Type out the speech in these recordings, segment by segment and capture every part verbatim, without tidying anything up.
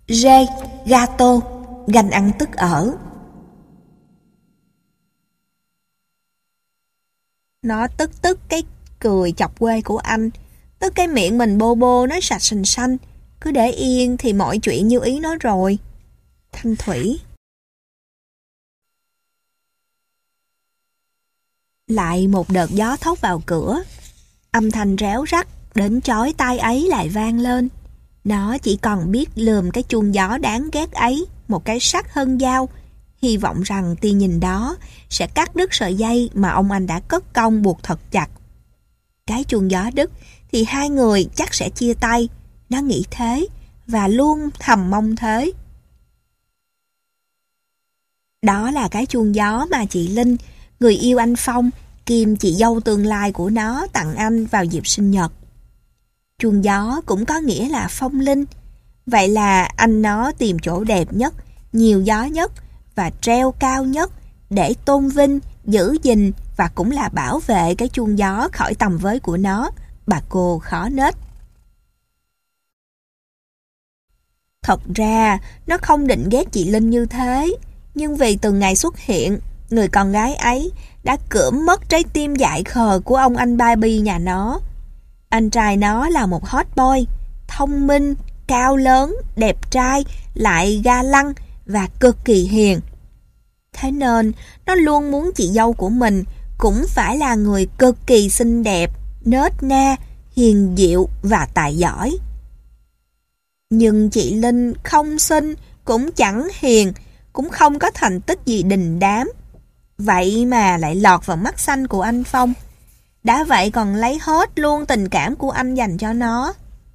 Rê, gato, ganh ăn tức ở. Nó tức tức cái cười chọc quê của anh, tức cái miệng mình bô bô nói sạch sành xanh. Cứ để yên thì mọi chuyện như ý nó rồi. Thanh Thủy. Lại một đợt gió thốc vào cửa. Âm thanh réo rắt đến chói tai ấy lại vang lên. Nó chỉ còn biết lườm cái chuông gió đáng ghét ấy một cái sắc hơn dao, hy vọng rằng tia nhìn đó sẽ cắt đứt sợi dây mà ông anh đã cất công buộc thật chặt. Cái chuông gió đứt thì hai người chắc sẽ chia tay. Nó nghĩ thế và luôn thầm mong thế. Đó là cái chuông gió mà chị Linh, người yêu anh Phong, kiêm chị dâu tương lai của nó, tặng anh vào dịp sinh nhật. Chuông gió cũng có nghĩa là phong linh. Vậy là anh nó tìm chỗ đẹp nhất, nhiều gió nhất và treo cao nhất để tôn vinh, giữ gìn và cũng là bảo vệ cái chuông gió khỏi tầm với của nó, bà cô khó nết. Thật ra, nó không định ghét chị Linh như thế, nhưng vì từng ngày xuất hiện, người con gái ấy đã cưỡng mất trái tim dại khờ của ông anh Barbie nhà nó. Anh trai nó là một hot boy, thông minh, cao lớn, đẹp trai, lại ga lăng và cực kỳ hiền. Thế nên, nó luôn muốn chị dâu của mình cũng phải là người cực kỳ xinh đẹp, nết na, hiền diệu và tài giỏi. Nhưng chị Linh không xinh, cũng chẳng hiền, cũng không có thành tích gì đình đám. Vậy mà lại lọt vào mắt xanh của anh Phong. Đã vậy còn lấy hết luôn tình cảm của anh dành cho nó.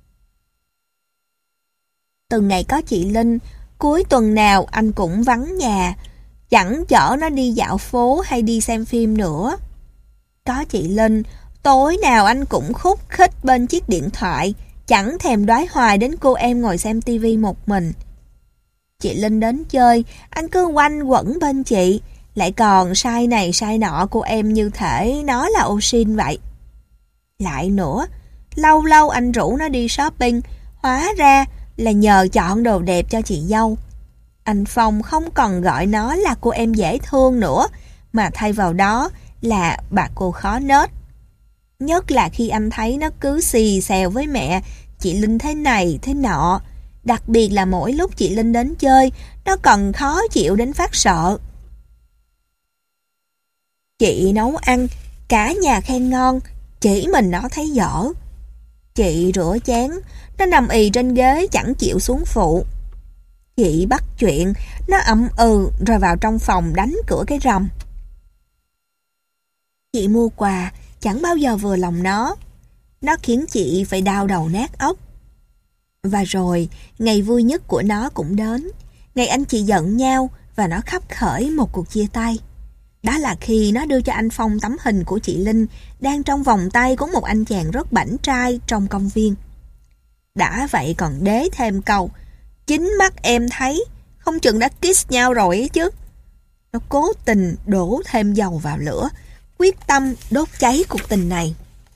Từng ngày có chị Linh, cuối tuần nào anh cũng vắng nhà, chẳng chở nó đi dạo phố hay đi xem phim nữa. Có chị Linh, tối nào anh cũng khúc khích bên chiếc điện thoại, chẳng thèm đoái hoài đến cô em ngồi xem tivi một mình. Chị Linh đến chơi, anh cứ quanh quẩn bên chị, lại còn sai này sai nọ cô em như thể nó là ô sin vậy. Lại nữa, lâu lâu anh rủ nó đi shopping, hóa ra là nhờ chọn đồ đẹp cho chị dâu. Anh Phong không còn gọi nó là cô em dễ thương nữa, mà thay vào đó là bà cô khó nết. Nhất là khi anh thấy nó cứ xì xèo với mẹ, chị Linh thế này thế nọ. Đặc biệt là mỗi lúc chị Linh đến chơi, nó còn khó chịu đến phát sợ. Chị nấu ăn, cả nhà khen ngon, chỉ mình nó thấy dở. Chị rửa chén, nó nằm ì trên ghế chẳng chịu xuống phụ. Chị bắt chuyện, nó ậm ừ rồi vào trong phòng đánh cửa cái rầm. Chị mua quà, chẳng bao giờ vừa lòng nó. Nó khiến chị phải đau đầu nát óc. Và rồi, ngày vui nhất của nó cũng đến. Ngày anh chị giận nhau và nó khắp khởi một cuộc chia tay. Đó là khi nó đưa cho anh Phong tấm hình của chị Linh đang trong vòng tay của một anh chàng rất bảnh trai trong công viên. Đã vậy còn đế thêm câu, chính mắt em thấy, không chừng đã kiss nhau rồi ấy chứ. Nó cố tình đổ thêm dầu vào lửa, quyết tâm đốt cháy cuộc tình này.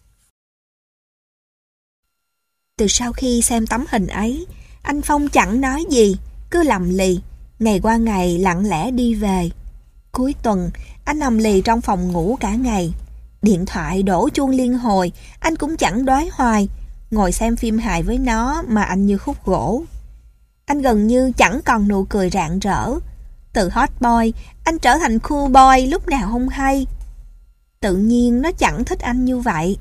Từ sau khi xem tấm hình ấy, anh Phong chẳng nói gì, cứ lầm lì, ngày qua ngày lặng lẽ đi về. Cuối tuần, anh nằm lì trong phòng ngủ cả ngày. Điện thoại đổ chuông liên hồi, anh cũng chẳng đoái hoài, ngồi xem phim hài với nó mà anh như khúc gỗ. Anh gần như chẳng còn nụ cười rạng rỡ. Từ hot boy, anh trở thành cool boy lúc nào không hay. Tự nhiên nó chẳng thích anh như vậy.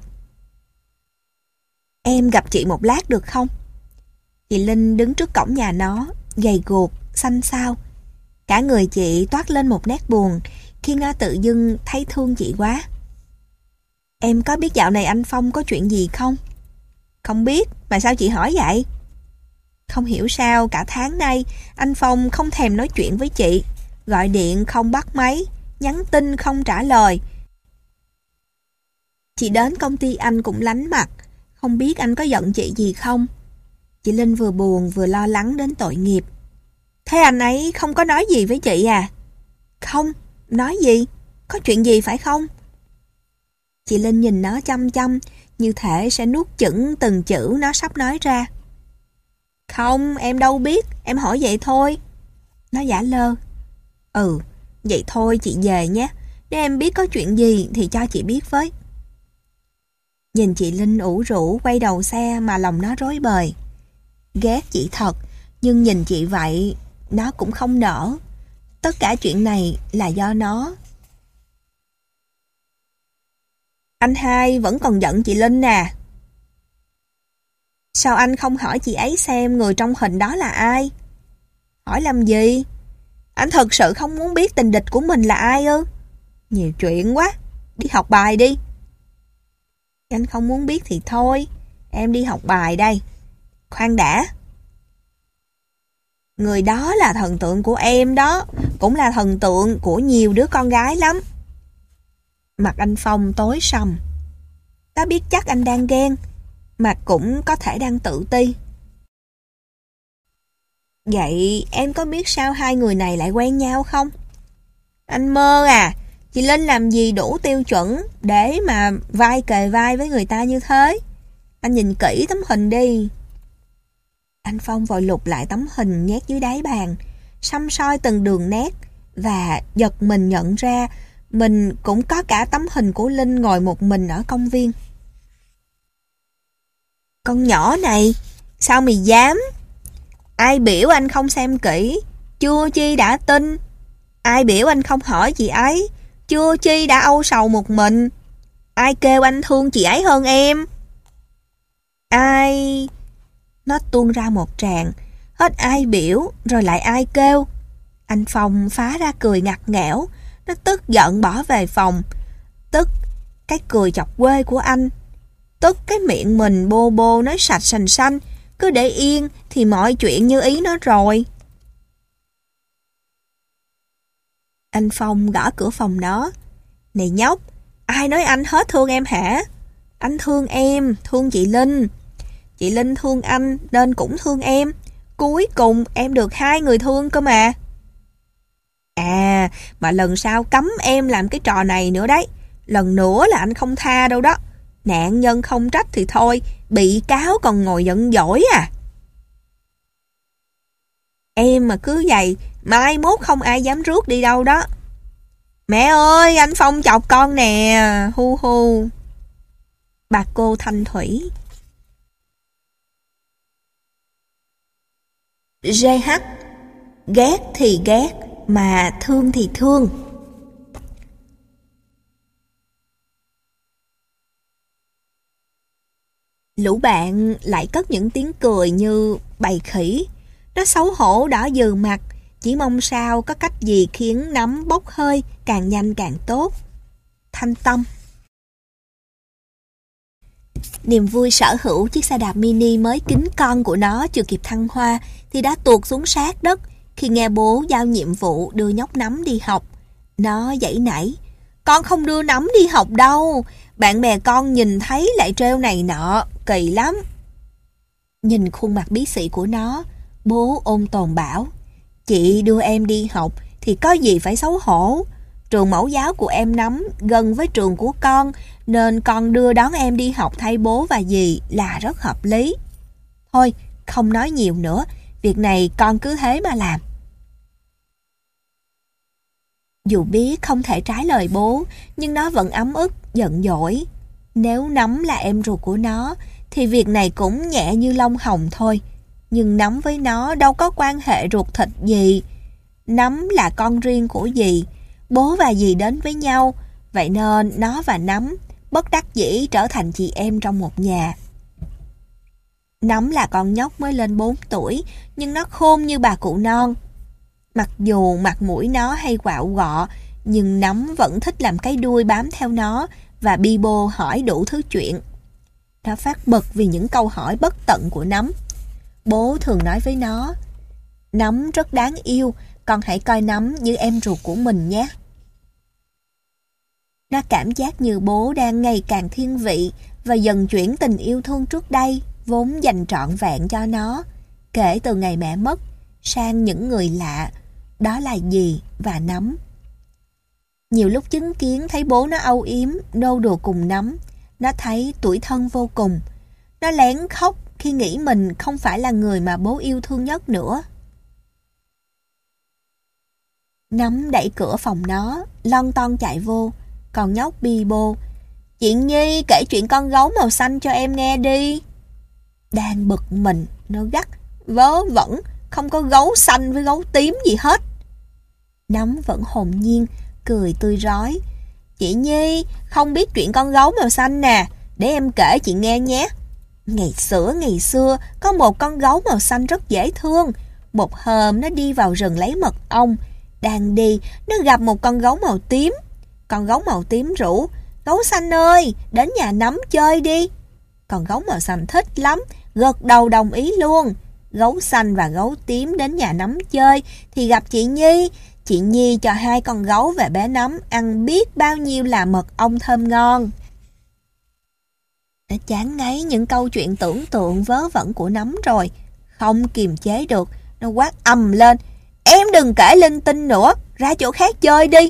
Em gặp chị một lát được không? Chị Linh đứng trước cổng nhà nó, gầy guộc, xanh xao. Cả người chị toát lên một nét buồn, khiến nó tự dưng thấy thương chị quá. Em có biết dạo này anh Phong có chuyện gì không? Không biết, mà sao chị hỏi vậy? Không hiểu sao cả tháng nay anh Phong không thèm nói chuyện với chị, gọi điện không bắt máy, nhắn tin không trả lời. Chị đến công ty anh cũng lánh mặt, không biết anh có giận chị gì không? Chị Linh vừa buồn vừa lo lắng đến tội nghiệp. Thế anh ấy không có nói gì với chị à? Không, nói gì? Có chuyện gì phải không? Chị Linh nhìn nó chăm chăm, như thể sẽ nuốt chửng từng chữ nó sắp nói ra. Không, em đâu biết. em hỏi vậy thôi. Nó giả lơ. Ừ, vậy thôi chị về nhé. Nếu em biết có chuyện gì thì cho chị biết với. Nhìn chị Linh ủ rũ quay đầu xe mà lòng nó rối bời. Ghét chị thật, nhưng nhìn chị vậy, nó cũng không nỡ. Tất cả chuyện này là do nó. Anh hai vẫn còn giận chị Linh à? Sao anh không hỏi chị ấy xem người trong hình đó là ai? Hỏi làm gì? Anh thật sự không muốn biết tình địch của mình là ai ư? Nhiều chuyện quá, đi học bài đi. Anh không muốn biết thì thôi, em đi học bài đây. Khoan đã. Người đó là thần tượng của em đó, cũng là thần tượng của nhiều đứa con gái lắm. Mặt anh Phong tối sầm. Tao biết chắc anh đang ghen, mà cũng có thể đang tự ti. Vậy em có biết sao hai người này lại quen nhau không? Anh mơ à, chị Linh làm gì đủ tiêu chuẩn để mà vai kề vai với người ta như thế? Anh nhìn kỹ tấm hình đi. Anh Phong vội lục lại tấm hình nhét dưới đáy bàn, săm soi từng đường nét và giật mình nhận ra mình cũng có cả tấm hình của Linh ngồi một mình ở công viên. Con nhỏ này, sao mày dám? Ai biểu anh không xem kỹ, chưa chi đã tin. Ai biểu anh không hỏi chị ấy, chưa chi đã âu sầu một mình. Ai kêu anh thương chị ấy hơn em? Ai... Nó tuôn ra một tràng, hết ai biểu rồi lại ai kêu. Anh Phong phá ra cười ngặt nghẽo. Nó tức giận bỏ về phòng. Tức cái cười chọc quê của anh. Tức cái miệng mình bô bô nói sạch sành xanh. Cứ để yên thì mọi chuyện như ý nó rồi. Anh Phong gõ cửa phòng nó. Này nhóc, ai nói anh hết thương em hả? Anh thương em, thương chị Linh. Chị Linh thương anh nên cũng thương em. Cuối cùng em được hai người thương cơ mà. À, mà lần sau cấm em làm cái trò này nữa đấy. Lần nữa là anh không tha đâu đó. Nạn nhân không trách thì thôi, bị cáo còn ngồi giận dỗi à. Em mà cứ vậy, mai mốt không ai dám rước đi đâu đó. Mẹ ơi, anh Phong chọc con nè, hu hu. Bà cô Thanh Thủy. giê hát. Ghét thì ghét, mà thương thì thương. Lũ bạn lại cất những tiếng cười như bầy khỉ. Nó xấu hổ đỏ dừ mặt, chỉ mong sao có cách gì khiến nấm bốc hơi càng nhanh càng tốt. Thanh Tâm. Niềm vui sở hữu chiếc xe đạp mini mới kính con của nó chưa kịp thăng hoa thì đã tuột xuống sát đất khi nghe bố giao nhiệm vụ đưa nhóc Nấm đi học. Nó giãy nảy. Con không đưa Nấm đi học đâu. Bạn bè con nhìn thấy lại trêu này nọ, kỳ lắm. Nhìn khuôn mặt bí xị của nó, bố ôn tồn bảo. Chị đưa em đi học thì có gì phải xấu hổ. Trường mẫu giáo của em Nấm gần với trường của con, nên con đưa đón em đi học thay bố và dì là rất hợp lý. Thôi, không nói nhiều nữa, việc này con cứ thế mà làm. Dù biết không thể trái lời bố, nhưng nó vẫn ấm ức, giận dỗi. Nếu Nấm là em ruột của nó, thì việc này cũng nhẹ như lông hồng thôi. Nhưng Nấm với nó đâu có quan hệ ruột thịt gì. Nấm là con riêng của dì, bố và dì đến với nhau, vậy nên nó và Nấm bất đắc dĩ trở thành chị em trong một nhà. Nấm là con nhóc mới lên bốn tuổi, nhưng nó khôn như bà cụ non. Mặc dù mặt mũi nó hay quạo quọ, nhưng Nấm vẫn thích làm cái đuôi bám theo nó và bi bô hỏi đủ thứ chuyện. Nó phát bực vì những câu hỏi bất tận của Nấm. Bố thường nói với nó, Nấm rất đáng yêu, con hãy coi Nấm như em ruột của mình nhé. Nó cảm giác như bố đang ngày càng thiên vị và dần chuyển tình yêu thương trước đây vốn dành trọn vẹn cho nó, kể từ ngày mẹ mất, sang những người lạ, đó là dì và Nấm. Nhiều lúc chứng kiến thấy bố nó âu yếm, nô đùa cùng Nấm, nó thấy tủi thân vô cùng. Nó lén khóc khi nghĩ mình không phải là người mà bố yêu thương nhất nữa. Nắm đẩy cửa phòng nó, lon ton chạy vô. Còn nhóc bi bô: "Chị Nhi kể chuyện con gấu màu xanh cho em nghe đi." Đang bực mình, nó gắt: "Vớ vẩn, không có gấu xanh với gấu tím gì hết." Nắm vẫn hồn nhiên, cười tươi rói: "Chị Nhi không biết chuyện con gấu màu xanh nè, để em kể chị nghe nhé. Ngày xưa ngày xưa có một con gấu màu xanh rất dễ thương. Một hôm nó đi vào rừng lấy mật ong. Đang đi, nó gặp một con gấu màu tím. Con gấu màu tím rủ: Gấu xanh ơi, đến nhà Nắm chơi đi. Con gấu màu xanh thích lắm, gật đầu đồng ý luôn. Gấu xanh và gấu tím đến nhà Nắm chơi thì gặp chị Nhi. Chị Nhi cho hai con gấu và bé Nắm ăn biết bao nhiêu là mật ong thơm ngon." Nó chán ngấy những câu chuyện tưởng tượng vớ vẩn của Nắm rồi. Không kiềm chế được, nó quát ầm lên: "Em đừng kể linh tinh nữa, ra chỗ khác chơi đi."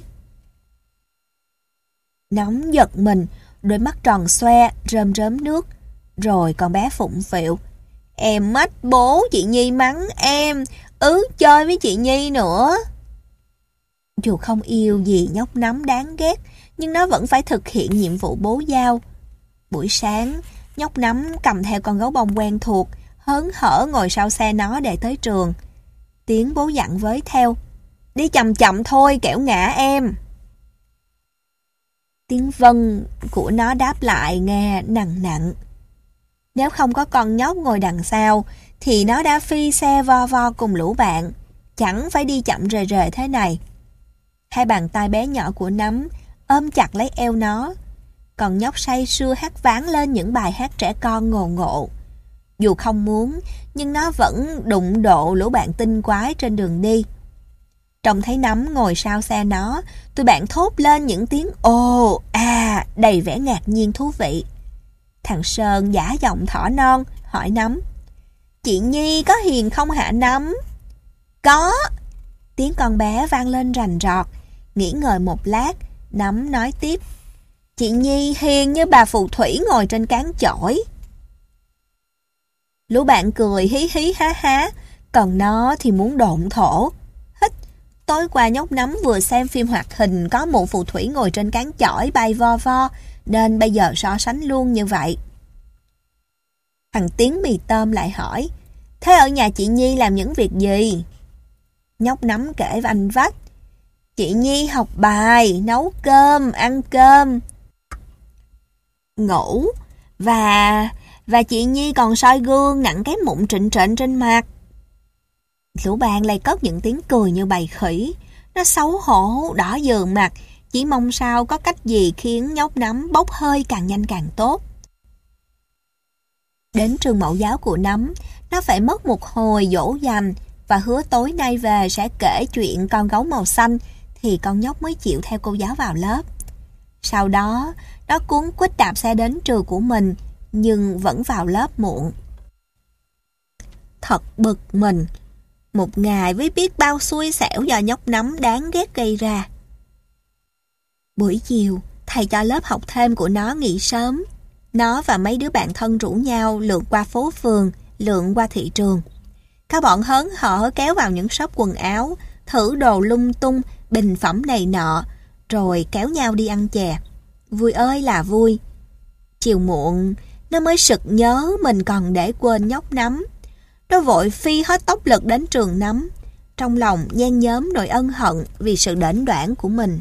Nắm giật mình, đôi mắt tròn xoe, rơm rớm nước. Rồi con bé phụng phịu: "Em mách bố chị Nhi mắng em, ứ chơi với chị Nhi nữa." Dù không yêu gì nhóc Nắm đáng ghét, nhưng nó vẫn phải thực hiện nhiệm vụ bố giao. Buổi sáng, nhóc Nắm cầm theo con gấu bông quen thuộc, hớn hở ngồi sau xe nó để tới trường. Tiếng bố dặn với theo: "Đi chậm chậm thôi, kẻo ngã em." Tiếng vâng của nó đáp lại nghe nặng nặng. Nếu không có con nhóc ngồi đằng sau, thì nó đã phi xe vo vo cùng lũ bạn, chẳng phải đi chậm rề rề thế này. Hai bàn tay bé nhỏ của Nắm ôm chặt lấy eo nó. Còn nhóc say sưa hát váng lên những bài hát trẻ con ngộ ngộ. Dù không muốn, nhưng nó vẫn đụng độ lũ bạn tinh quái trên đường đi. Trông thấy Nắm ngồi sau xe nó, tụi bạn thốt lên những tiếng ồ, à, đầy vẻ ngạc nhiên thú vị. Thằng Sơn giả giọng thỏ non, hỏi Nắm: "Chị Nhi có hiền không hả Nắm?" "Có." Tiếng con bé vang lên rành rọt. Nghĩ ngợi một lát, Nắm nói tiếp: "Chị Nhi hiền như bà phù thủy ngồi trên cán chổi." Lũ bạn cười hí hí há há, còn nó thì muốn độn thổ. Hít, tối qua nhóc Nắm vừa xem phim hoạt hình có mụ phù thủy ngồi trên cán chổi bay vo vo, nên bây giờ so sánh luôn như vậy. Thằng Tiến mì tôm lại hỏi: "Thế ở nhà chị Nhi làm những việc gì?" Nhóc Nắm kể vanh vách: "Chị Nhi học bài, nấu cơm, ăn cơm, ngủ, và... và chị Nhi còn soi gương nặng cái mụn trịnh trịnh trên mặt." Lũ bạn lại cất những tiếng cười như bầy khỉ. Nó xấu hổ, đỏ dườn mặt, chỉ mong sao có cách gì khiến nhóc Nắm bốc hơi càng nhanh càng tốt. Đến trường mẫu giáo của Nắm, nó phải mất một hồi dỗ dành và hứa tối nay về sẽ kể chuyện con gấu màu xanh thì con nhóc mới chịu theo cô giáo vào lớp. Sau đó, nó cuống quýt đạp xe đến trường của mình, nhưng vẫn vào lớp muộn. Thật bực mình. Một ngày với biết bao xui xẻo do nhóc Nắm đáng ghét gây ra. Buổi chiều, thầy cho lớp học thêm của nó nghỉ sớm. Nó và mấy đứa bạn thân rủ nhau lượn qua phố phường, lượn qua thị trường. Các bọn hớn hở kéo vào những shop quần áo, thử đồ lung tung, bình phẩm này nọ, rồi kéo nhau đi ăn chè. Vui ơi là vui. Chiều muộn, nó mới sực nhớ mình còn để quên nhóc Nắm. Nó vội phi hết tốc lực đến trường Nắm, trong lòng nhen nhóm nỗi ân hận vì sự đễnh đoản của mình.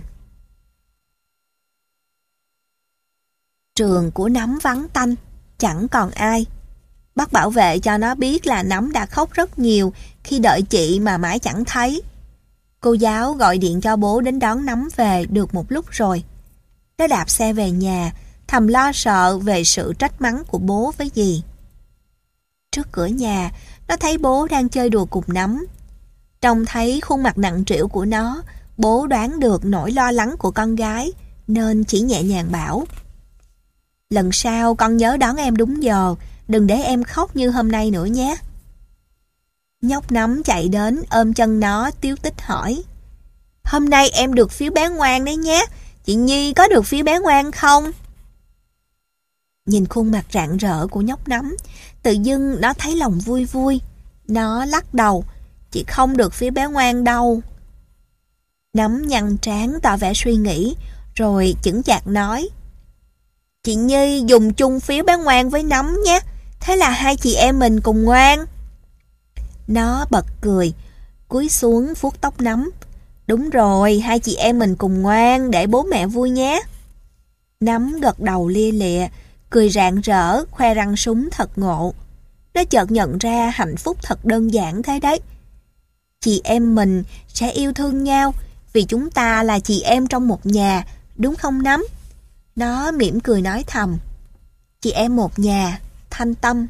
Trường của Nắm vắng tanh, chẳng còn ai. Bác bảo vệ cho nó biết là Nắm đã khóc rất nhiều khi đợi chị mà mãi chẳng thấy. Cô giáo gọi điện cho bố đến đón Nắm về được một lúc rồi. Nó đạp xe về nhà, thầm lo sợ về sự trách mắng của bố với dì. Trước cửa nhà, nó thấy bố đang chơi đùa cùng Nắm. Trông thấy khuôn mặt nặng trĩu của nó, bố đoán được nỗi lo lắng của con gái, nên chỉ nhẹ nhàng bảo: "Lần sau con nhớ đón em đúng giờ, đừng để em khóc như hôm nay nữa nhé." Nhóc Nắm chạy đến ôm chân nó tíu tít hỏi: "Hôm nay em được phiếu bé ngoan đấy nhé, chị Nhi có được phiếu bé ngoan không?" Nhìn khuôn mặt rạng rỡ của nhóc Nắm, tự dưng nó thấy lòng vui vui. Nó lắc đầu: "Chị không được phiếu bé ngoan đâu." Nắm nhăn trán tỏ vẻ suy nghĩ, rồi chững chạc nói: Chị Nhi dùng chung phiếu bán ngoan với Nắm nhé, thế là hai chị em mình cùng ngoan. Nó bật cười, cúi xuống vuốt tóc Nắm. Đúng rồi, hai chị em mình cùng ngoan để bố mẹ vui nhé. Nắm gật đầu lia lịa, cười rạng rỡ, khoe răng súng thật ngộ. Nó chợt nhận ra hạnh phúc thật đơn giản thế đấy. Chị em mình sẽ yêu thương nhau vì chúng ta là chị em trong một nhà, đúng không Nắm? Nó mỉm cười nói thầm: Chị em một nhà, Thanh Tâm.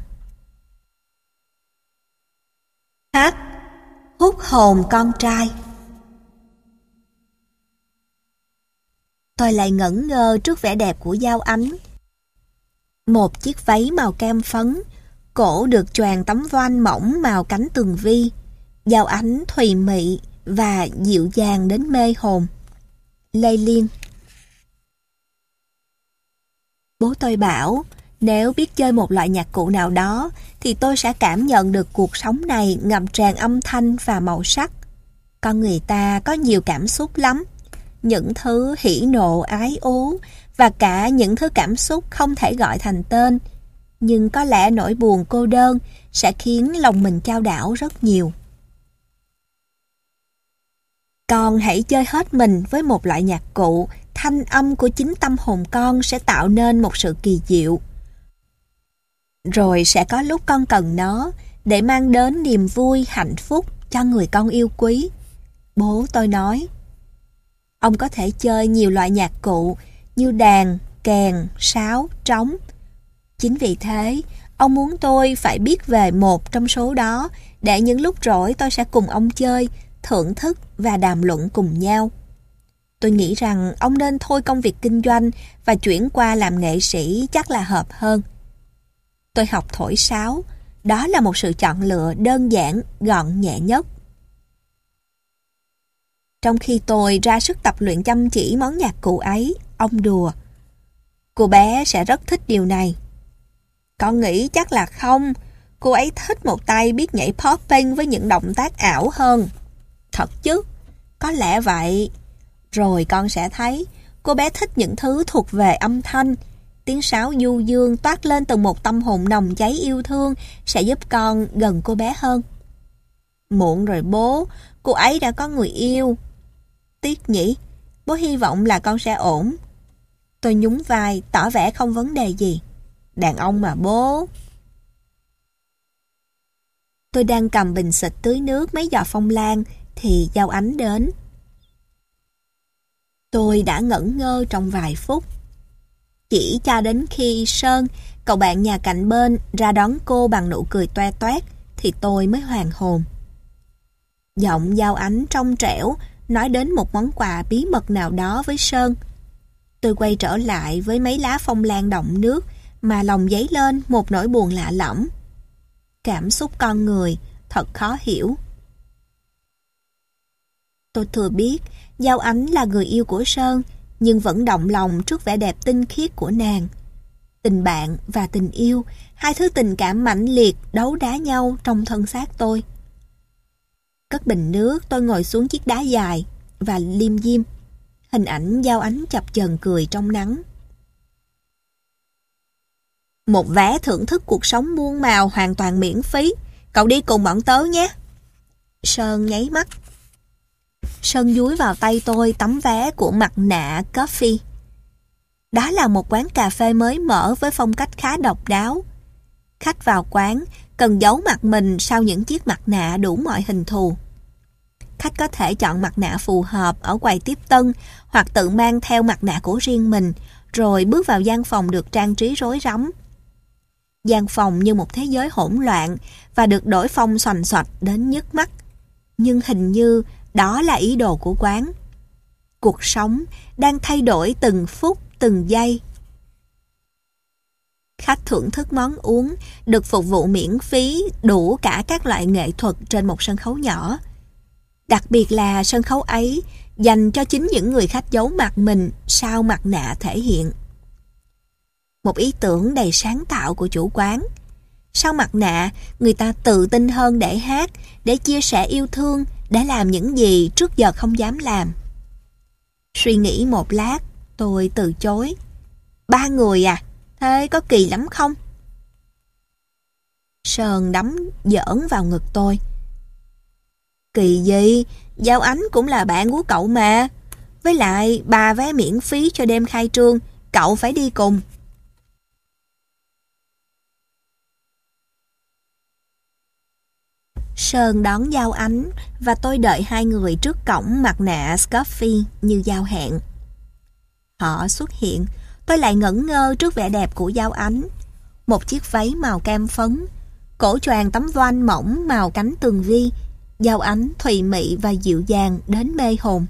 Hát hút hồn con trai. Tôi lại ngẩn ngơ trước vẻ đẹp của Giao Ánh. Một chiếc váy màu cam phấn, cổ được choàng tấm voan mỏng màu cánh tường vi. Giao Ánh thùy mị và dịu dàng đến mê hồn. Lê Liên. Bố tôi bảo, nếu biết chơi một loại nhạc cụ nào đó, thì tôi sẽ cảm nhận được cuộc sống này ngập tràn âm thanh và màu sắc. Con người ta có nhiều cảm xúc lắm. Những thứ hỉ nộ ái ố và cả những thứ cảm xúc không thể gọi thành tên. Nhưng có lẽ nỗi buồn cô đơn sẽ khiến lòng mình chao đảo rất nhiều. Con hãy chơi hết mình với một loại nhạc cụ, thanh âm của chính tâm hồn con sẽ tạo nên một sự kỳ diệu. Rồi sẽ có lúc con cần nó để mang đến niềm vui, hạnh phúc cho người con yêu quý. Bố tôi nói, ông có thể chơi nhiều loại nhạc cụ như đàn, kèn, sáo, trống. Chính vì thế, ông muốn tôi phải biết về một trong số đó để những lúc rỗi tôi sẽ cùng ông chơi, thưởng thức và đàm luận cùng nhau. Tôi nghĩ rằng ông nên thôi công việc kinh doanh và chuyển qua làm nghệ sĩ chắc là hợp hơn. Tôi học thổi sáo, đó là một sự chọn lựa đơn giản, gọn nhẹ nhất. Trong khi tôi ra sức tập luyện chăm chỉ món nhạc cụ ấy, ông đùa: Cô bé sẽ rất thích điều này. Con nghĩ chắc là không, cô ấy thích một tay biết nhảy popping với những động tác ảo hơn. Thật chứ, có lẽ vậy. Rồi con sẽ thấy, cô bé thích những thứ thuộc về âm thanh. Tiếng sáo du dương toát lên từ một tâm hồn nồng cháy yêu thương sẽ giúp con gần cô bé hơn. Muộn rồi bố, cô ấy đã có người yêu. Tiếc nhỉ, bố hy vọng là con sẽ ổn. Tôi nhún vai, tỏ vẻ không vấn đề gì. Đàn ông mà bố. Tôi đang cầm bình xịt tưới nước mấy giọt phong lan thì Giao Ánh đến. Tôi đã ngẩn ngơ trong vài phút. Chỉ cho đến khi Sơn, cậu bạn nhà cạnh bên, ra đón cô bằng nụ cười toe toét thì tôi mới hoàn hồn. Giọng Giao Ánh trong trẻo nói đến một món quà bí mật nào đó với Sơn. Tôi quay trở lại với mấy lá phong lan đọng nước mà lòng dấy lên một nỗi buồn lạ lẫm. Cảm xúc con người thật khó hiểu. Tôi thừa biết Giao Ánh là người yêu của Sơn, nhưng vẫn động lòng trước vẻ đẹp tinh khiết của nàng. Tình bạn và tình yêu, hai thứ tình cảm mãnh liệt đấu đá nhau trong thân xác tôi. Cất bình nước, tôi ngồi xuống chiếc đá dài và liêm diêm. Hình ảnh Giao Ánh chập chờn cười trong nắng. Một vé thưởng thức cuộc sống muôn màu hoàn toàn miễn phí. Cậu đi cùng bọn tớ nhé. Sơn nháy mắt. Sơn dúi vào tay tôi tấm vé của mặt nạ Coffee. Đó là một quán cà phê mới mở với phong cách khá độc đáo. Khách vào quán cần giấu mặt mình sau những chiếc mặt nạ đủ mọi hình thù. Khách có thể chọn mặt nạ phù hợp ở quầy tiếp tân hoặc tự mang theo mặt nạ của riêng mình, rồi bước vào gian phòng được trang trí rối rắm. Gian phòng như một thế giới hỗn loạn và được đổi phong xoành xoạch đến nhức mắt. Nhưng hình như đó là ý đồ của quán. Cuộc sống đang thay đổi từng phút, từng giây. Khách thưởng thức món uống, được phục vụ miễn phí đủ cả các loại nghệ thuật trên một sân khấu nhỏ. Đặc biệt là sân khấu ấy dành cho chính những người khách giấu mặt mình sau mặt nạ thể hiện. Một ý tưởng đầy sáng tạo của chủ quán. Sau mặt nạ, người ta tự tin hơn để hát, để chia sẻ yêu thương, để làm những gì trước giờ không dám làm. Suy nghĩ một lát, tôi từ chối. Ba người à? Thế có kỳ lắm không? Sơn đấm giỡn vào ngực tôi. Kỳ gì? Giao Ánh cũng là bạn của cậu mà. Với lại ba vé miễn phí cho đêm khai trương, cậu phải đi cùng. Sơn đón Giao Ánh và tôi đợi hai người trước cổng mặt nạ Scoffy như giao hẹn. Họ xuất hiện, tôi lại ngẩn ngơ trước vẻ đẹp của Giao Ánh. Một chiếc váy màu cam phấn, cổ choàng tấm voan mỏng màu cánh tường vi. Giao Ánh thùy mị và dịu dàng đến mê hồn.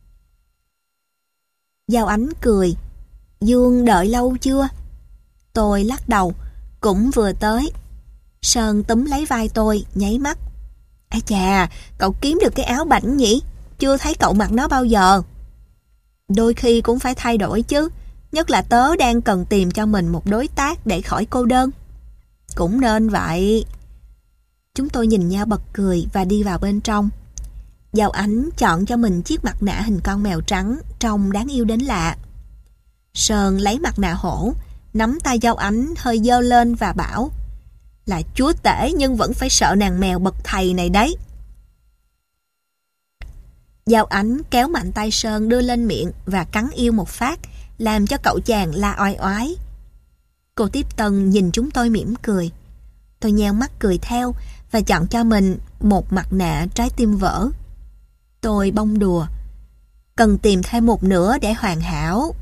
Giao Ánh cười. Dương đợi lâu chưa? Tôi lắc đầu. Cũng vừa tới. Sơn túm lấy vai tôi, nháy mắt. Ây chà, cậu kiếm được cái áo bảnh nhỉ? Chưa thấy cậu mặc nó bao giờ. Đôi khi cũng phải thay đổi chứ. Nhất là tớ đang cần tìm cho mình một đối tác để khỏi cô đơn. Cũng nên vậy. Chúng tôi nhìn nhau bật cười và đi vào bên trong. Giao Ánh chọn cho mình chiếc mặt nạ hình con mèo trắng, trông đáng yêu đến lạ. Sơn lấy mặt nạ hổ, nắm tay Giao Ánh hơi giơ lên và bảo: Là chúa tể nhưng vẫn phải sợ nàng mèo bậc thầy này đấy. Giao Ánh kéo mạnh tay Sơn đưa lên miệng và cắn yêu một phát, làm cho cậu chàng la oai oái. Cô tiếp tân nhìn chúng tôi mỉm cười. Tôi nheo mắt cười theo và chọn cho mình một mặt nạ trái tim vỡ. Tôi bông đùa. Cần tìm thêm một nửa để hoàn hảo.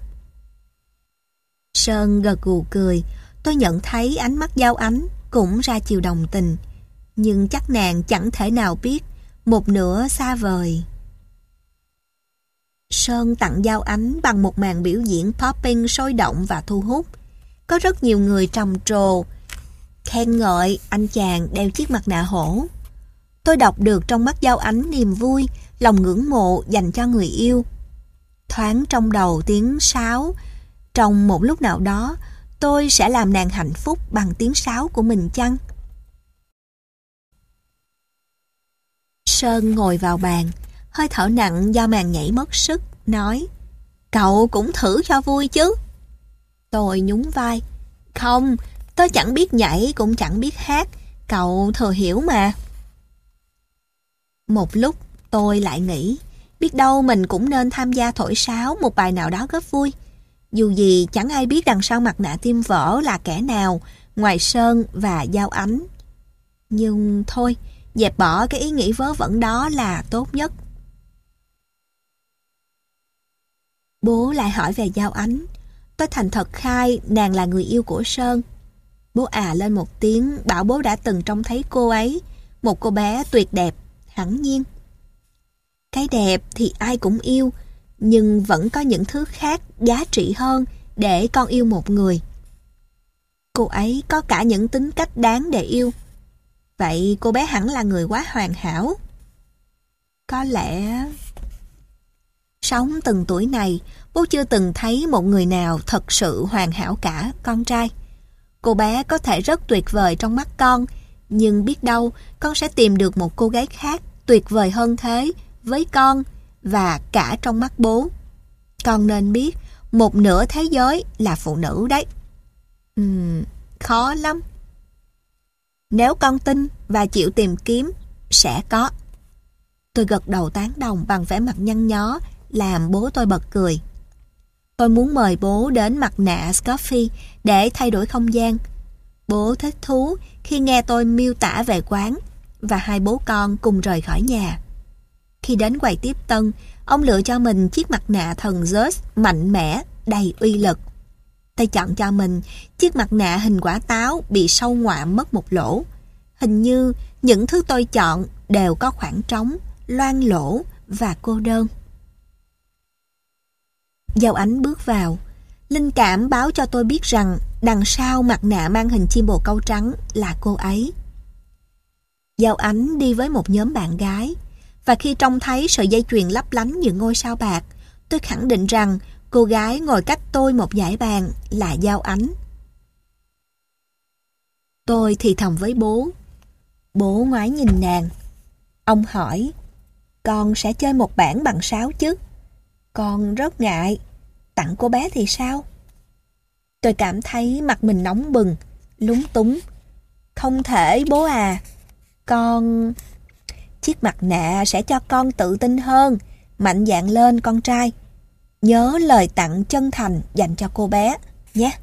Sơn gật gù cười. Tôi nhận thấy ánh mắt Giao Ánh cũng ra chiều đồng tình. Nhưng chắc nàng chẳng thể nào biết một nửa xa vời. Sơn tặng Giao Ánh bằng một màn biểu diễn popping sôi động và thu hút. Có rất nhiều người trầm trồ khen ngợi anh chàng đeo chiếc mặt nạ hổ. Tôi đọc được trong mắt Giao Ánh niềm vui, lòng ngưỡng mộ dành cho người yêu. Thoáng trong đầu tiếng sáo. Trong một lúc nào đó, tôi sẽ làm nàng hạnh phúc bằng tiếng sáo của mình chăng? Sơn ngồi vào bàn, hơi thở nặng do màn nhảy mất sức, nói: Cậu cũng thử cho vui chứ. Tôi nhún vai. Không, tớ chẳng biết nhảy cũng chẳng biết hát, cậu thừa hiểu mà. Một lúc tôi lại nghĩ, biết đâu mình cũng nên tham gia thổi sáo một bài nào đó góp vui. Dù gì chẳng ai biết đằng sau mặt nạ tim vỡ là kẻ nào, ngoài Sơn và Giao Ánh. Nhưng thôi, dẹp bỏ cái ý nghĩ vớ vẩn đó là tốt nhất. Bố lại hỏi về Giao Ánh. Tôi thành thật khai nàng là người yêu của Sơn. Bố à lên một tiếng, bảo bố đã từng trông thấy cô ấy, một cô bé tuyệt đẹp, hẳn nhiên. Cái đẹp thì ai cũng yêu, nhưng vẫn có những thứ khác giá trị hơn để con yêu một người. Cô ấy có cả những tính cách đáng để yêu. Vậy cô bé hẳn là người quá hoàn hảo. Có lẽ... Sống từng tuổi này, bố chưa từng thấy một người nào thật sự hoàn hảo cả, con trai. Cô bé có thể rất tuyệt vời trong mắt con, nhưng biết đâu con sẽ tìm được một cô gái khác tuyệt vời hơn thế với con và cả trong mắt bố. Con nên biết, một nửa thế giới là phụ nữ đấy. Ừm, khó lắm. Nếu con tin và chịu tìm kiếm, sẽ có. Tôi gật đầu tán đồng bằng vẻ mặt nhăn nhó, làm bố tôi bật cười. Tôi muốn mời bố đến mặt nạ Scoffy để thay đổi không gian. Bố thích thú khi nghe tôi miêu tả về quán, và hai bố con cùng rời khỏi nhà. Khi đến quầy tiếp tân, ông lựa cho mình chiếc mặt nạ thần Zeus mạnh mẽ, đầy uy lực. Tôi chọn cho mình chiếc mặt nạ hình quả táo bị sâu ngoạm mất một lỗ. Hình như những thứ tôi chọn đều có khoảng trống, loang lỗ và cô đơn. Giao Ánh bước vào. Linh cảm báo cho tôi biết rằng đằng sau mặt nạ mang hình chim bồ câu trắng là cô ấy. Giao Ánh đi với một nhóm bạn gái, và khi trông thấy sợi dây chuyền lấp lánh như ngôi sao bạc, tôi khẳng định rằng cô gái ngồi cách tôi một dãy bàn là Giao Ánh. Tôi thì thầm với bố. Bố ngoái nhìn nàng. Ông hỏi: Con sẽ chơi một bản bằng sáo chứ? Con rất ngại. Tặng cô bé thì sao? Tôi cảm thấy mặt mình nóng bừng, lúng túng. Không thể bố à. Con... Chiếc mặt nạ sẽ cho con tự tin hơn. Mạnh dạn lên con trai. Nhớ lời tặng chân thành dành cho cô bé nhé.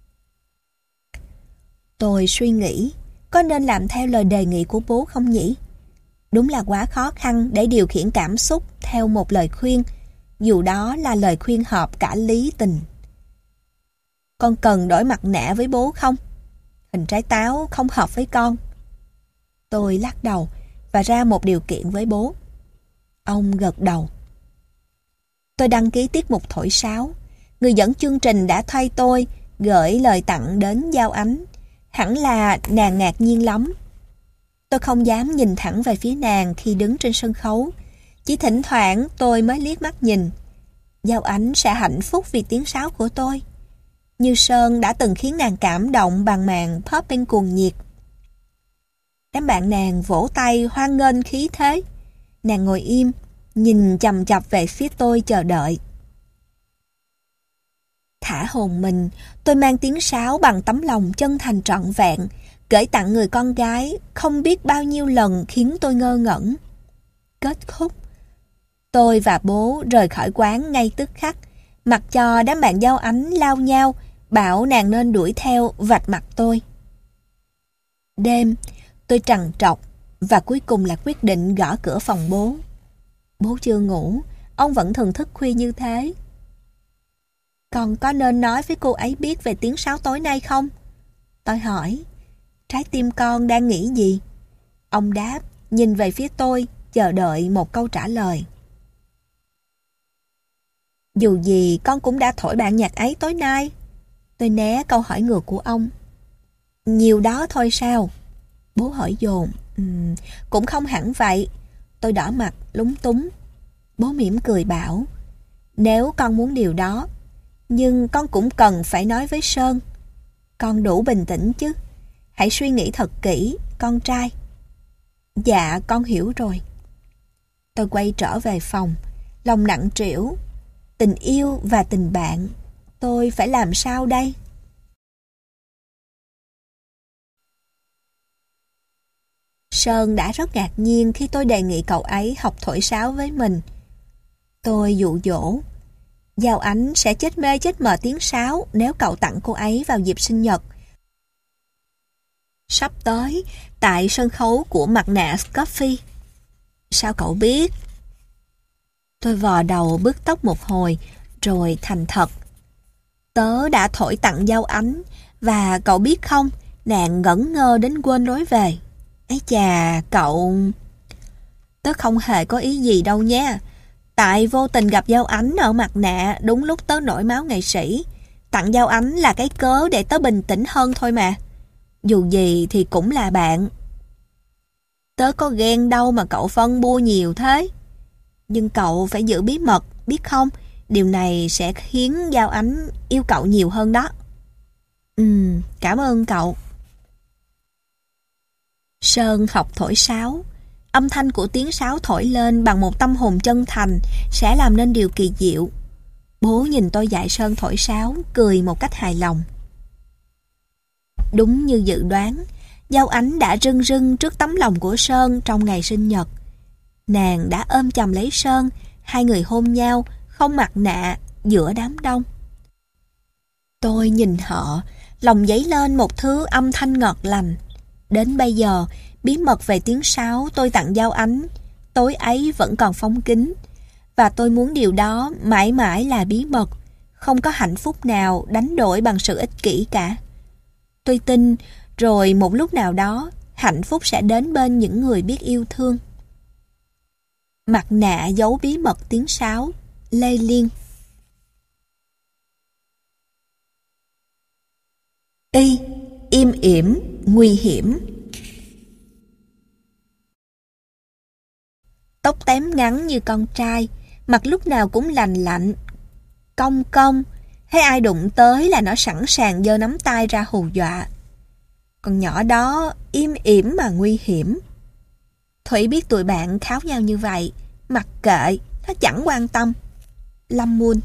Tôi suy nghĩ, có nên làm theo lời đề nghị của bố không nhỉ? Đúng là quá khó khăn để điều khiển cảm xúc theo một lời khuyên, dù đó là lời khuyên hợp cả lý tình. Con cần đổi mặt nạ với bố không? Hình trái táo không hợp với con. Tôi lắc đầu và ra một điều kiện với bố. Ông gật đầu. Tôi đăng ký tiết mục thổi sáo. Người dẫn chương trình đã thay tôi gửi lời tặng đến Giao Ánh. Hẳn là nàng ngạc nhiên lắm. Tôi không dám nhìn thẳng về phía nàng khi đứng trên sân khấu. Chỉ thỉnh thoảng tôi mới liếc mắt nhìn. Giao Ánh sẽ hạnh phúc vì tiếng sáo của tôi, như Sơn đã từng khiến nàng cảm động bằng màn popping cuồng nhiệt. Đám bạn nàng vỗ tay hoan nghênh khí thế. Nàng ngồi im, nhìn chằm chằm về phía tôi chờ đợi. Thả hồn mình, tôi mang tiếng sáo bằng tấm lòng chân thành trọn vẹn, gửi tặng người con gái không biết bao nhiêu lần khiến tôi ngơ ngẩn. Kết thúc, tôi và bố rời khỏi quán ngay tức khắc, mặc cho đám bạn Giao Ánh lao nhau, bảo nàng nên đuổi theo vạch mặt tôi. Đêm, tôi trằn trọc và cuối cùng là quyết định gõ cửa phòng bố. Bố chưa ngủ, ông vẫn thường thức khuya như thế. Con có nên nói với cô ấy biết về tiếng sáo tối nay không? Tôi hỏi. Trái tim con đang nghĩ gì? Ông đáp, nhìn về phía tôi, chờ đợi một câu trả lời. Dù gì con cũng đã thổi bản nhạc ấy tối nay. Tôi né câu hỏi ngược của ông. Nhiều đó thôi sao? Bố hỏi dồn. Uhm, cũng không hẳn vậy. Tôi đỏ mặt, lúng túng. Bố mỉm cười bảo, nếu con muốn điều đó, nhưng con cũng cần phải nói với Sơn. Con đủ bình tĩnh chứ? Hãy suy nghĩ thật kỹ, con trai. Dạ, con hiểu rồi. Tôi quay trở về phòng, lòng nặng trĩu. Tình yêu và tình bạn, tôi phải làm sao đây? Sơn đã rất ngạc nhiên khi tôi đề nghị cậu ấy học thổi sáo với mình. Tôi dụ dỗ. Giao Ánh sẽ chết mê chết mờ tiếng sáo nếu cậu tặng cô ấy vào dịp sinh nhật sắp tới tại sân khấu của mặt nạ Scoffy. Sao cậu biết? Tôi vò đầu bứt tóc một hồi rồi thành thật. Tớ đã thổi tặng Giao Ánh và cậu biết không, nàng ngẩn ngơ đến quên lối về. Ấy chà, cậu... Tớ không hề có ý gì đâu nha. Tại vô tình gặp Giao Ánh ở mặt nạ đúng lúc tớ nổi máu nghệ sĩ. Tặng Giao Ánh là cái cớ để tớ bình tĩnh hơn thôi mà. Dù gì thì cũng là bạn. Tớ có ghen đâu mà cậu phân bua nhiều thế. Nhưng cậu phải giữ bí mật, biết không? Điều này sẽ khiến Giao Ánh yêu cậu nhiều hơn đó. Ừm, cảm ơn cậu. Sơn học thổi sáo. Âm thanh của tiếng sáo thổi lên bằng một tâm hồn chân thành sẽ làm nên điều kỳ diệu. Bố nhìn tôi dạy Sơn thổi sáo, cười một cách hài lòng. Đúng như dự đoán, Giao Ánh đã rưng rưng trước tấm lòng của Sơn trong ngày sinh nhật. Nàng đã ôm chầm lấy Sơn, hai người hôn nhau, không mặt nạ, giữa đám đông. Tôi nhìn họ, lòng dấy lên một thứ âm thanh ngọt lành. Đến bây giờ, bí mật về tiếng sáo tôi tặng Giao Ánh, tối ấy vẫn còn phong kín. Và tôi muốn điều đó mãi mãi là bí mật, không có hạnh phúc nào đánh đổi bằng sự ích kỷ cả. Tôi tin, rồi một lúc nào đó, hạnh phúc sẽ đến bên những người biết yêu thương. Mặt nạ giấu bí mật tiếng sáo, Lê Liên. Y, im ỉm, nguy hiểm. Tóc tém ngắn như con trai, mặt lúc nào cũng lành lạnh, cong cong, thấy ai đụng tới là nó sẵn sàng giơ nắm tay ra hù dọa. Con nhỏ đó im ỉm mà nguy hiểm. Thủy biết tụi bạn kháo nhau như vậy, mặc kệ, nó chẳng quan tâm. Lâm Mun.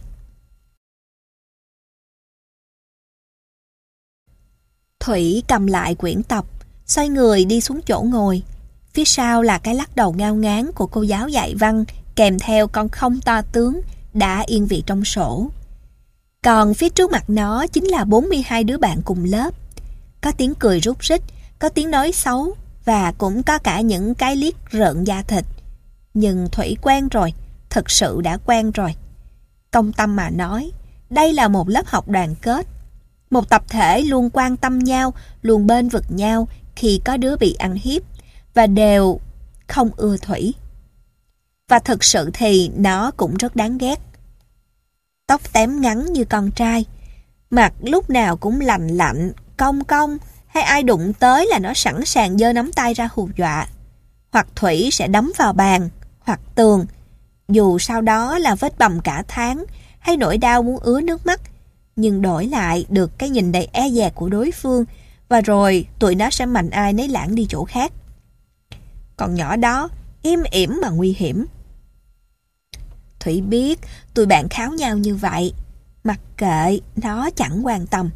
Thủy cầm lại quyển tập, xoay người đi xuống chỗ ngồi. Phía sau là cái lắc đầu ngao ngán của cô giáo dạy văn, kèm theo con không to tướng đã yên vị trong sổ. Còn phía trước mặt nó chính là bốn mươi hai đứa bạn cùng lớp. Có tiếng cười rúc rích, có tiếng nói xấu, và cũng có cả những cái liếc rợn da thịt. Nhưng Thủy quen rồi, thực sự đã quen rồi. Công tâm mà nói, đây là một lớp học đoàn kết. Một tập thể luôn quan tâm nhau, luôn bên vực nhau khi có đứa bị ăn hiếp, và đều không ưa Thủy. Và thực sự thì nó cũng rất đáng ghét. Tóc tém ngắn như con trai, mặt lúc nào cũng lành lạnh, cong cong, hay ai đụng tới là nó sẵn sàng giơ nắm tay ra hù dọa. Hoặc Thủy sẽ đấm vào bàn, hoặc tường, dù sau đó là vết bầm cả tháng, hay nỗi đau muốn ứa nước mắt, nhưng đổi lại được cái nhìn đầy e dè của đối phương, và rồi tụi nó sẽ mạnh ai nấy lãng đi chỗ khác. Còn nhỏ đó, im ỉm mà nguy hiểm. Thủy biết tụi bạn kháo nhau như vậy, mặc kệ, nó chẳng quan tâm.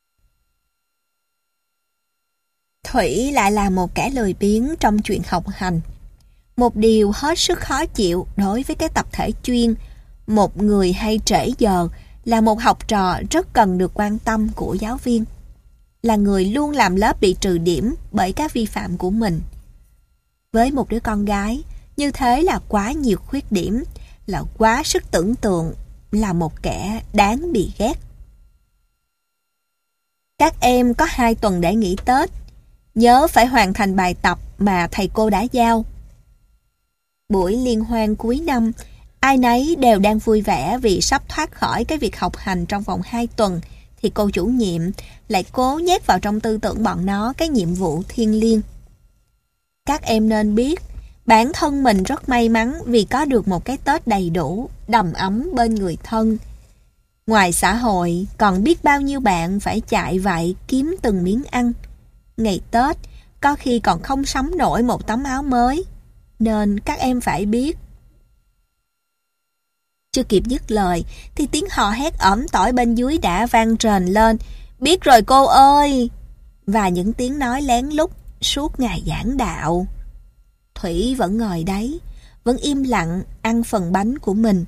Thủy lại là một kẻ lười biếng trong chuyện học hành. Một điều hết sức khó chịu đối với cái tập thể chuyên, một người hay trễ giờ là một học trò rất cần được quan tâm của giáo viên. Là người luôn làm lớp bị trừ điểm bởi các vi phạm của mình. Với một đứa con gái, như thế là quá nhiều khuyết điểm, là quá sức tưởng tượng, là một kẻ đáng bị ghét. Các em có hai tuần để nghỉ Tết, nhớ phải hoàn thành bài tập mà thầy cô đã giao. Buổi liên hoan cuối năm, ai nấy đều đang vui vẻ vì sắp thoát khỏi cái việc học hành trong vòng hai tuần, thì cô chủ nhiệm lại cố nhét vào trong tư tưởng bọn nó cái nhiệm vụ thiêng liêng. Các em nên biết, bản thân mình rất may mắn vì có được một cái Tết đầy đủ, đầm ấm bên người thân. Ngoài xã hội, còn biết bao nhiêu bạn phải chạy vậy kiếm từng miếng ăn. Ngày Tết, có khi còn không sắm nổi một tấm áo mới, nên các em phải biết. Chưa kịp dứt lời, thì tiếng hò hét ỏm tỏi bên dưới đã vang rền lên. Biết rồi cô ơi! Và những tiếng nói lén lút suốt ngày giảng đạo. Thủy vẫn ngồi đấy, vẫn im lặng ăn phần bánh của mình.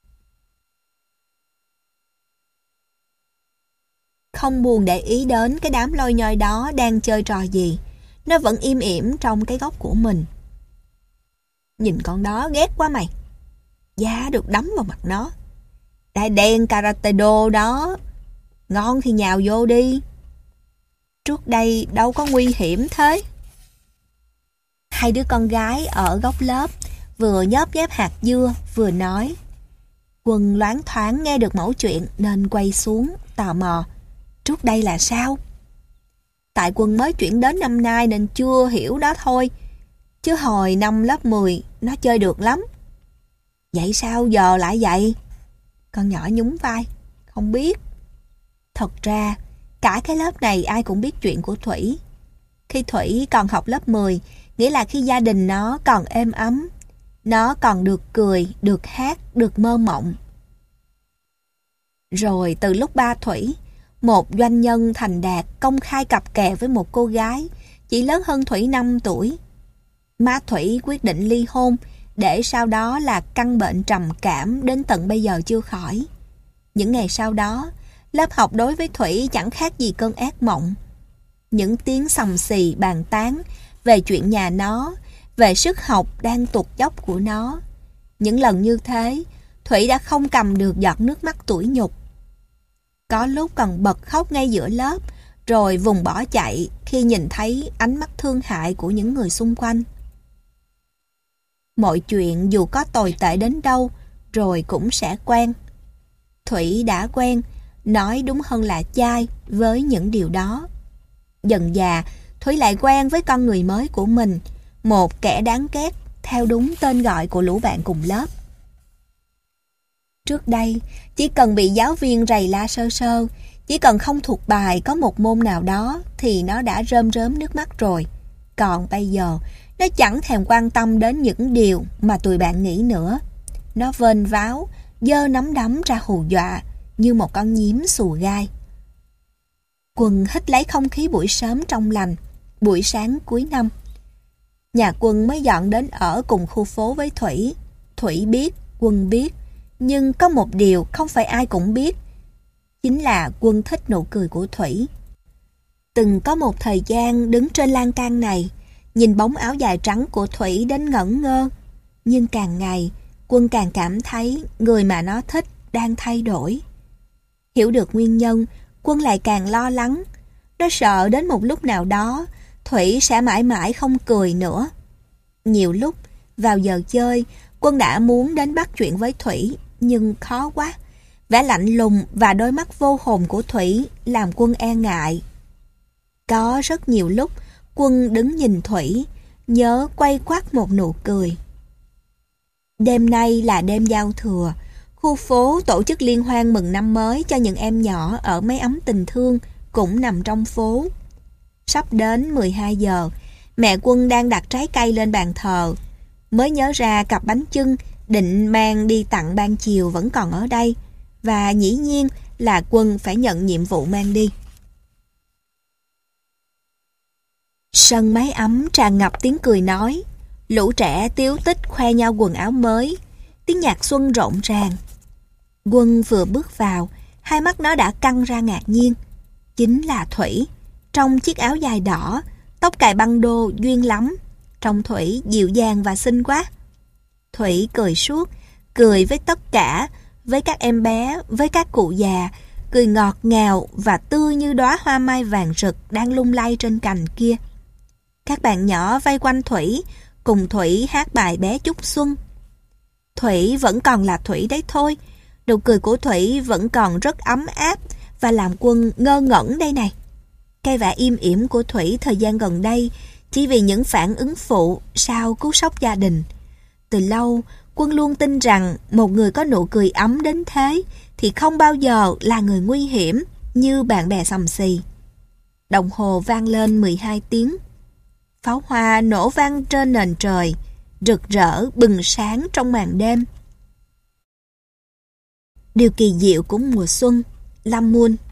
Không buồn để ý đến cái đám lôi nhoi đó đang chơi trò gì. Nó vẫn im ỉm trong cái góc của mình. Nhìn con đó ghét quá mày. Giá được đấm vào mặt nó. Đại đen karate do đó. Ngon thì nhào vô đi. Trước đây đâu có nguy hiểm thế. Hai đứa con gái ở góc lớp vừa nhóp nhép hạt dưa vừa nói. Quân loáng thoáng nghe được mẩu chuyện nên quay xuống tò mò. Trước đây là sao? Tại Quân mới chuyển đến năm nay nên chưa hiểu đó thôi. Chứ hồi năm lớp mười nó chơi được lắm. Vậy sao giờ lại vậy? Con nhỏ nhún vai. Không biết. Thật ra cả cái lớp này ai cũng biết chuyện của Thủy. Khi Thủy còn học lớp mười, nghĩa là khi gia đình nó còn êm ấm, nó còn được cười, được hát, được mơ mộng. Rồi từ lúc ba Thủy, một doanh nhân thành đạt công khai cặp kè với một cô gái chỉ lớn hơn Thủy năm tuổi, má Thủy quyết định ly hôn, để sau đó là căn bệnh trầm cảm đến tận bây giờ chưa khỏi. Những ngày sau đó, lớp học đối với Thủy chẳng khác gì cơn ác mộng. Những tiếng xầm xì bàn tán về chuyện nhà nó, về sức học đang tụt dốc của nó. Những lần như thế, Thủy đã không cầm được giọt nước mắt tủi nhục. Có lúc còn bật khóc ngay giữa lớp, rồi vùng bỏ chạy khi nhìn thấy ánh mắt thương hại của những người xung quanh. Mọi chuyện dù có tồi tệ đến đâu, rồi cũng sẽ quen. Thủy đã quen, nói đúng hơn là chai với những điều đó. Dần dà, Thủy lại quen với con người mới của mình, một kẻ đáng ghét theo đúng tên gọi của lũ bạn cùng lớp. Trước đây, chỉ cần bị giáo viên rầy la sơ sơ, chỉ cần không thuộc bài có một môn nào đó thì nó đã rơm rớm nước mắt rồi. Còn bây giờ, nó chẳng thèm quan tâm đến những điều mà tụi bạn nghĩ nữa. Nó vênh váo, giơ nắm đấm ra hù dọa như một con nhím xù gai. Quân hít lấy không khí buổi sớm trong lành, buổi sáng cuối năm. Nhà Quân mới dọn đến ở cùng khu phố với Thủy. Thủy biết, Quân biết, nhưng có một điều không phải ai cũng biết. Chính là Quân thích nụ cười của Thủy. Từng có một thời gian đứng trên lan can này, nhìn bóng áo dài trắng của Thủy đến ngẩn ngơ. Nhưng càng ngày, Quân càng cảm thấy người mà nó thích đang thay đổi. Hiểu được nguyên nhân, Quân lại càng lo lắng. Nó sợ đến một lúc nào đó, Thủy sẽ mãi mãi không cười nữa. Nhiều lúc, vào giờ chơi, Quân đã muốn đến bắt chuyện với Thủy, nhưng khó quá. Vẻ lạnh lùng và đôi mắt vô hồn của Thủy làm Quân e ngại. Có rất nhiều lúc, Quân đứng nhìn Thủy, nhớ quay quắt một nụ cười. Đêm nay là đêm giao thừa, khu phố tổ chức liên hoan mừng năm mới cho những em nhỏ ở mái ấm tình thương cũng nằm trong phố. Sắp đến mười hai giờ, mẹ Quân đang đặt trái cây lên bàn thờ. Mới nhớ ra cặp bánh chưng định mang đi tặng ban chiều vẫn còn ở đây, và dĩ nhiên là Quân phải nhận nhiệm vụ mang đi. Sân mái ấm tràn ngập tiếng cười nói, lũ trẻ tíu tích khoe nhau quần áo mới, tiếng nhạc xuân rộn ràng. Quân vừa bước vào, hai mắt nó đã căng ra ngạc nhiên. Chính là Thủy, trong chiếc áo dài đỏ, tóc cài băng đô duyên lắm. Trông Thủy dịu dàng và xinh quá. Thủy cười suốt, cười với tất cả, với các em bé, với các cụ già, cười ngọt ngào và tươi như đóa hoa mai vàng rực đang lung lay trên cành kia. Các bạn nhỏ vây quanh Thủy, cùng Thủy hát bài Bé Chúc Xuân. Thủy vẫn còn là Thủy đấy thôi, nụ cười của Thủy vẫn còn rất ấm áp và làm Quân ngơ ngẩn đây này. Cái vẻ im ỉm của Thủy thời gian gần đây chỉ vì những phản ứng phụ sau cú sốc gia đình. Từ lâu, Quân luôn tin rằng một người có nụ cười ấm đến thế thì không bao giờ là người nguy hiểm như bạn bè xầm xì. Đồng hồ vang lên mười hai tiếng. Pháo hoa nổ vang trên nền trời, rực rỡ bừng sáng trong màn đêm. Điều kỳ diệu của mùa xuân, Lâm Muôn.